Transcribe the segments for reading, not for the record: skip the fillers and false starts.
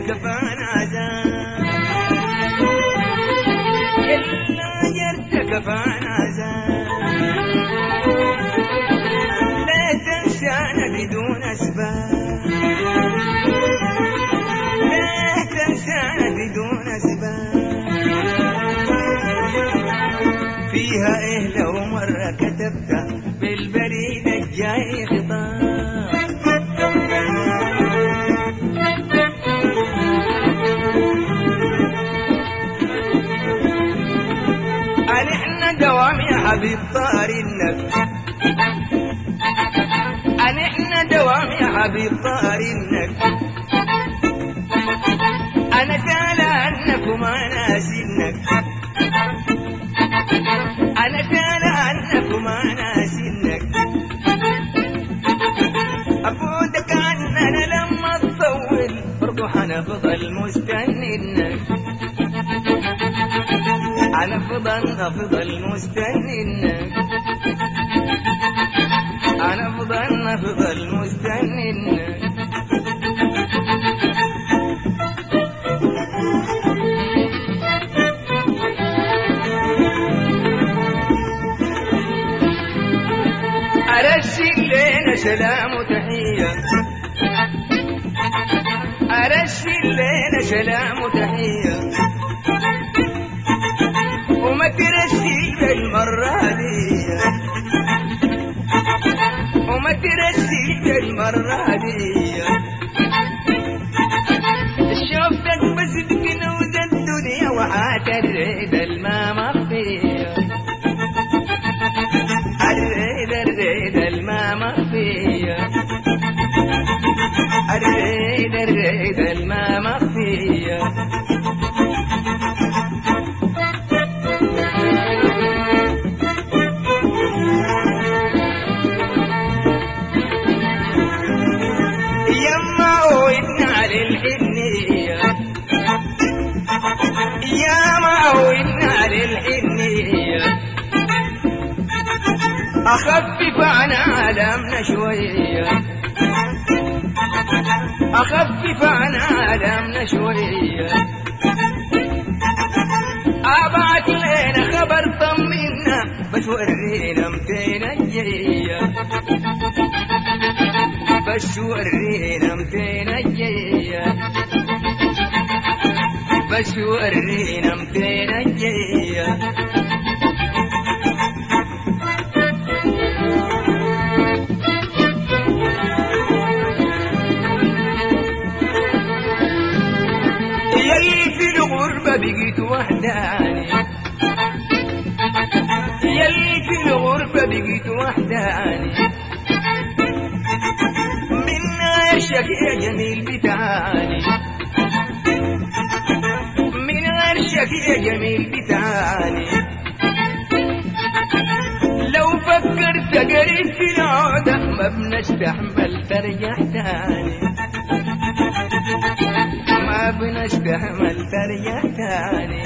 كفانا عذاب إلا جرت كفانا عذاب لا تنسانا بدون أسباب لا تنسانا بدون أسباب فيها إيه لو مرة كتبتها بالبريد الجاي خطاب أنحنا دوام يا حبيب طار النفس أنحنا دوام يا حبيب طار النفس أنا تالى عنك وما ناسينك أنا تالى عنك وما ناسينك أفوتك عننا لما تطول برضو حنفضل مستنينك أنا أفضل مستنينك أنا أفضل مستنينك أرسل لنا سلام وتحية أرسل لنا سلام وتحية وما ترسل بالمرة دي وما ترسل بالمرة دي شوفتك بس بكنوز الدنيا وعاتريد الماء مخفية الريد الماء مخفية الريد الماء مخفية يما عودنا على الحنية يما عودنا على الحنية أخفف عن عالمنا شوية أخفف عن عالمنا شوية أبعت لنا خبر طمنا بس ورينا متين الجية بس ورينا متين الجية بس ورينا متين الجية يلي في الغربة بقيت وحداني يلي في الغربة بقيت وحداني من غيرشك يا جميل بتعاني من غيرشك يا جميل بتعاني لو فكرت قريب في العودة ما بنستحمل ترجع تاني ما بنستحمل ترجع تاني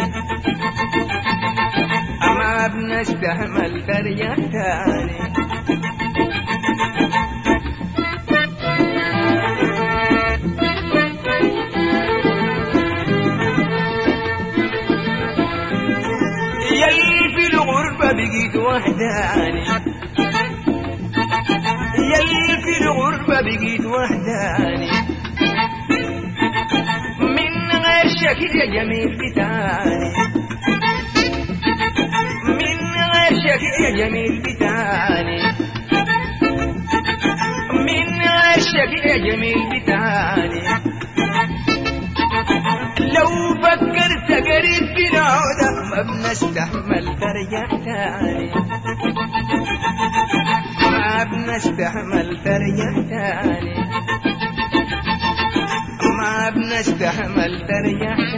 ما بنستحمل ترجع تاني يلي في الغربة بقيت وحداني يلي في الغربة بقيت وحداني من غير شكل يا جميل بتعاني من غير شكل يا جميل بتعاني من غير شكل يا جميل بتعاني لو فكرت قريب في العودة ما بنستحمل ترجع تاني ما بنستحمل ترجع تاني ما بنستحمل ترجع